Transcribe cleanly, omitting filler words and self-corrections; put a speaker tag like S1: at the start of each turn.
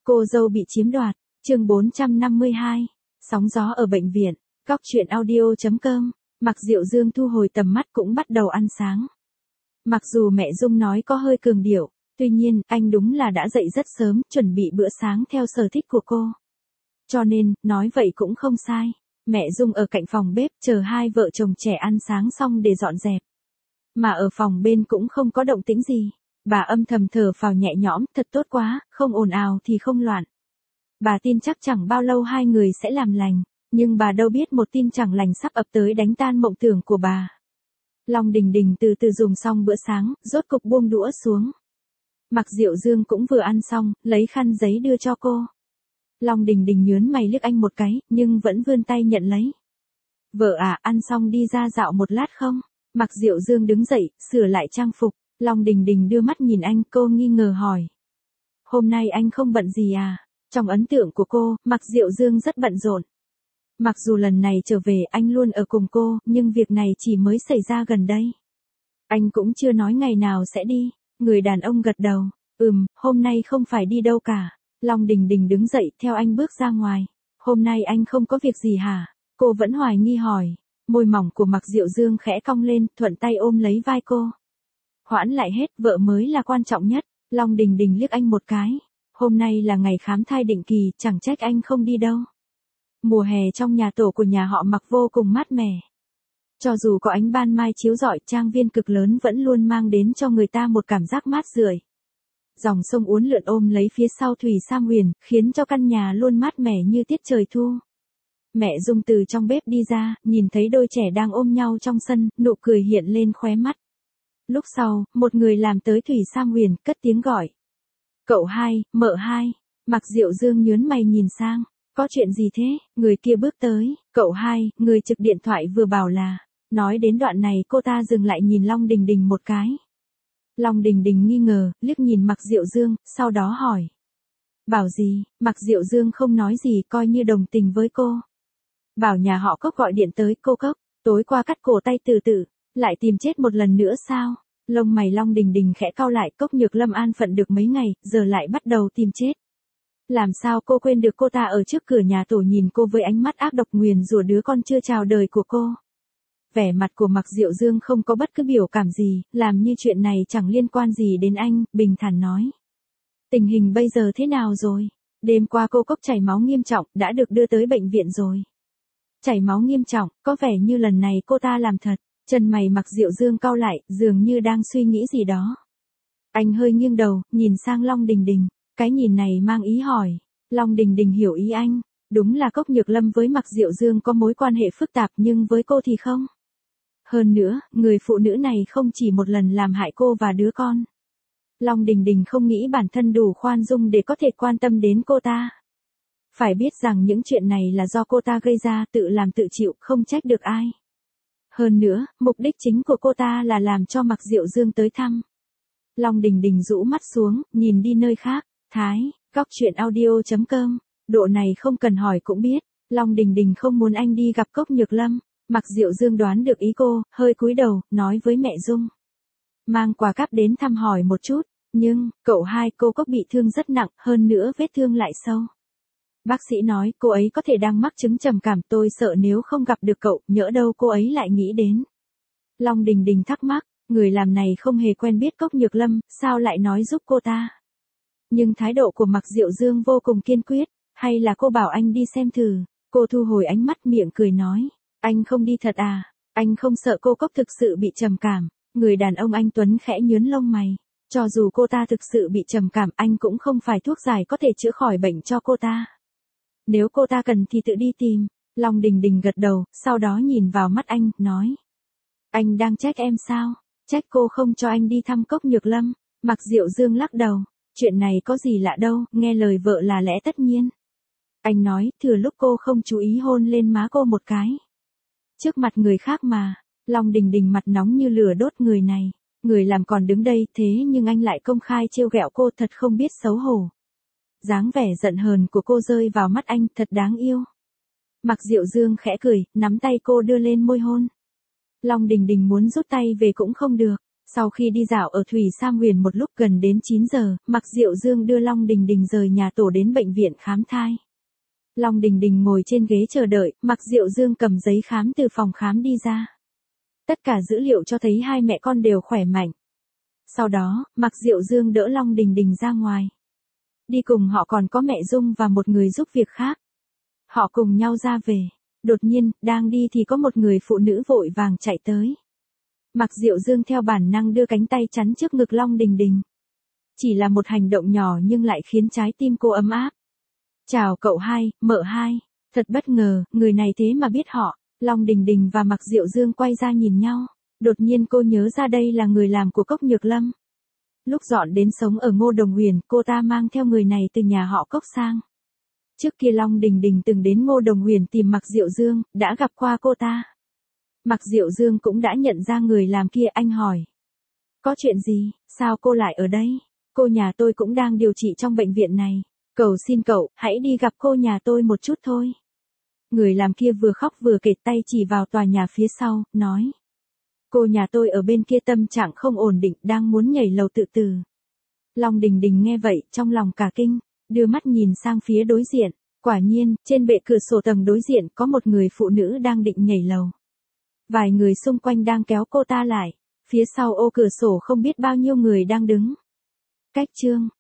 S1: Cô dâu bị chiếm đoạt, chương 452, sóng gió ở bệnh viện, Cóc truyện audio.com, Mạc Diệu Dương thu hồi tầm mắt cũng bắt đầu ăn sáng. Mặc dù mẹ Dung nói có hơi cường điệu, tuy nhiên anh đúng là đã dậy rất sớm, chuẩn bị bữa sáng theo sở thích của cô. Cho nên, nói vậy cũng không sai. Mẹ Dung ở cạnh phòng bếp chờ hai vợ chồng trẻ ăn sáng xong để dọn dẹp. Mà ở phòng bên cũng không có động tĩnh gì. Bà âm thầm thở phào nhẹ nhõm, thật tốt quá, không ồn ào thì không loạn. Bà tin chắc chẳng bao lâu hai người sẽ làm lành, nhưng bà đâu biết một tin chẳng lành sắp ập tới đánh tan mộng tưởng của bà. Long Đình Đình từ từ dùng xong bữa sáng, rốt cục buông đũa xuống. Mạc Diệu Dương cũng vừa ăn xong, lấy khăn giấy đưa cho cô. Long Đình Đình nhớn mày liếc anh một cái, nhưng vẫn vươn tay nhận lấy. Vợ à, ăn xong đi ra dạo một lát không? Mạc Diệu Dương đứng dậy, sửa lại trang phục. Long Đình Đình đưa mắt nhìn anh, cô nghi ngờ hỏi. Hôm nay anh không bận gì à? Trong ấn tượng của cô, Mạc Diệu Dương rất bận rộn. Mặc dù lần này trở về anh luôn ở cùng cô, nhưng việc này chỉ mới xảy ra gần đây. Anh cũng chưa nói ngày nào sẽ đi. Người đàn ông gật đầu. Hôm nay không phải đi đâu cả. Long Đình Đình đứng dậy theo anh bước ra ngoài. Hôm nay anh không có việc gì hả? Cô vẫn hoài nghi hỏi. Môi mỏng của Mạc Diệu Dương khẽ cong lên, thuận tay ôm lấy vai cô. Hoãn lại hết, vợ mới là quan trọng nhất. Long Đình Đình liếc anh một cái. Hôm nay là ngày khám thai định kỳ, chẳng trách anh không đi đâu. Mùa hè trong nhà tổ của nhà họ Mạc vô cùng mát mẻ. Cho dù có ánh ban mai chiếu rọi, trang viên cực lớn vẫn luôn mang đến cho người ta một cảm giác mát rượi. Dòng sông uốn lượn ôm lấy phía sau Thủy Sam Huyền, khiến cho căn nhà luôn mát mẻ như tiết trời thu. Mẹ Dung từ trong bếp đi ra, nhìn thấy đôi trẻ đang ôm nhau trong sân, nụ cười hiện lên khóe mắt. Lúc sau, một người làm tới Thủy Sam Huyền, cất tiếng gọi. Cậu hai, mợ hai. Mạc Diệu Dương nhớn mày nhìn sang. Có chuyện gì thế? Người kia bước tới. Cậu hai, người trực điện thoại vừa bảo là. Nói đến đoạn này cô ta dừng lại nhìn Long Đình Đình một cái. Long Đình Đình nghi ngờ, liếc nhìn Mạc Diệu Dương, sau đó hỏi. Bảo gì? Mạc Diệu Dương không nói gì, coi như đồng tình với cô. Bảo nhà họ Cốc gọi điện tới. Cô Cốc, tối qua cắt cổ tay Từ Từ, lại tìm chết một lần nữa sao? Lông mày Long Đình Đình khẽ cau lại. Cốc Nhược Lâm an phận được mấy ngày, giờ lại bắt đầu tìm chết. Làm sao cô quên được cô ta ở trước cửa nhà tổ nhìn cô với ánh mắt ác độc nguyền rủa đứa con chưa chào đời của cô. Vẻ mặt của Mạc Diệu Dương không có bất cứ biểu cảm gì, làm như chuyện này chẳng liên quan gì đến anh, bình thản nói. Tình hình bây giờ thế nào rồi? Đêm qua cô Cốc chảy máu nghiêm trọng, đã được đưa tới bệnh viện rồi. Chảy máu nghiêm trọng, có vẻ như lần này cô ta làm thật. Chân mày Mạc Diệu Dương cau lại, dường như đang suy nghĩ gì đó. Anh hơi nghiêng đầu, nhìn sang Long Đình Đình. Cái nhìn này mang ý hỏi. Long Đình Đình hiểu ý anh. Đúng là Cốc Nhược Lâm với Mạc Diệu Dương có mối quan hệ phức tạp nhưng với cô thì không. Hơn nữa, người phụ nữ này không chỉ một lần làm hại cô và đứa con. Long Đình Đình không nghĩ bản thân đủ khoan dung để có thể quan tâm đến cô ta. Phải biết rằng những chuyện này là do cô ta gây ra, tự làm tự chịu, không trách được ai. Hơn nữa, mục đích chính của cô ta là làm cho Mạc Diệu Dương tới thăm. Long Đình Đình rũ mắt xuống, nhìn đi nơi khác. Thái, Cóc truyện audio.com, độ này không cần hỏi cũng biết. Long Đình Đình không muốn anh đi gặp Cốc Nhược Lâm. Mạc Diệu Dương đoán được ý cô, hơi cúi đầu, nói với mẹ Dung. Mang quà cáp đến thăm hỏi một chút, nhưng, cậu hai cô Cốc bị thương rất nặng, hơn nữa vết thương lại sâu. Bác sĩ nói cô ấy có thể đang mắc chứng trầm cảm, tôi sợ nếu không gặp được cậu, nhỡ đâu cô ấy lại nghĩ đến. Long Đình Đình thắc mắc, người làm này không hề quen biết Cốc Nhược Lâm, sao lại nói giúp cô ta? Nhưng thái độ của Mạc Diệu Dương vô cùng kiên quyết, hay là cô bảo anh đi xem thử? Cô thu hồi ánh mắt miệng cười nói, anh không đi thật à? Anh không sợ cô Cốc thực sự bị trầm cảm? Người đàn ông anh tuấn khẽ nhướng lông mày. Cho dù cô ta thực sự bị trầm cảm, anh cũng không phải thuốc giải có thể chữa khỏi bệnh cho cô ta. Nếu cô ta cần thì tự đi tìm. Long Đình Đình gật đầu, sau đó nhìn vào mắt anh, nói. Anh đang trách em sao? Trách cô không cho anh đi thăm Cốc Nhược Lâm. Mạc Diệu Dương lắc đầu. Chuyện này có gì lạ đâu, nghe lời vợ là lẽ tất nhiên. Anh nói, thừa lúc cô không chú ý hôn lên má cô một cái. Trước mặt người khác mà. Long Đình Đình mặt nóng như lửa đốt, người này. Người làm còn đứng đây, thế nhưng anh lại công khai trêu ghẹo cô, thật không biết xấu hổ. Dáng vẻ giận hờn của cô rơi vào mắt anh, thật đáng yêu. Mạc Diệu Dương khẽ cười, nắm tay cô đưa lên môi hôn. Long Đình Đình muốn rút tay về cũng không được. Sau khi đi dạo ở Thủy Sam Huyền một lúc gần đến 9 giờ, Mạc Diệu Dương đưa Long Đình Đình rời nhà tổ đến bệnh viện khám thai. Long Đình Đình ngồi trên ghế chờ đợi, Mạc Diệu Dương cầm giấy khám từ phòng khám đi ra. Tất cả dữ liệu cho thấy hai mẹ con đều khỏe mạnh. Sau đó, Mạc Diệu Dương đỡ Long Đình Đình ra ngoài. Đi cùng họ còn có mẹ Dung và một người giúp việc khác. Họ cùng nhau ra về. Đột nhiên, đang đi thì có một người phụ nữ vội vàng chạy tới. Mạc Diệu Dương theo bản năng đưa cánh tay chắn trước ngực Long Đình Đình. Chỉ là một hành động nhỏ nhưng lại khiến trái tim cô ấm áp. Chào cậu hai, mợ hai. Thật bất ngờ, người này thế mà biết họ. Long Đình Đình và Mạc Diệu Dương quay ra nhìn nhau. Đột nhiên cô nhớ ra đây là người làm của Cốc Nhược Lâm. Lúc dọn đến sống ở Ngô Đồng Huyền, cô ta mang theo người này từ nhà họ Cốc sang. Trước kia Long Đình Đình từng đến Ngô Đồng Huyền tìm Mạc Diệu Dương, đã gặp qua cô ta. Mạc Diệu Dương cũng đã nhận ra người làm kia, anh hỏi. Có chuyện gì, sao cô lại ở đây? Cô nhà tôi cũng đang điều trị trong bệnh viện này. Cầu xin cậu, hãy đi gặp cô nhà tôi một chút thôi. Người làm kia vừa khóc vừa kể, tay chỉ vào tòa nhà phía sau, nói. Cô nhà tôi ở bên kia tâm trạng không ổn định, đang muốn nhảy lầu tự tử. Long Đình Đình nghe vậy, trong lòng cả kinh, đưa mắt nhìn sang phía đối diện. Quả nhiên, trên bệ cửa sổ tầng đối diện có một người phụ nữ đang định nhảy lầu. Vài người xung quanh đang kéo cô ta lại. Phía sau ô cửa sổ không biết bao nhiêu người đang đứng. Cách chương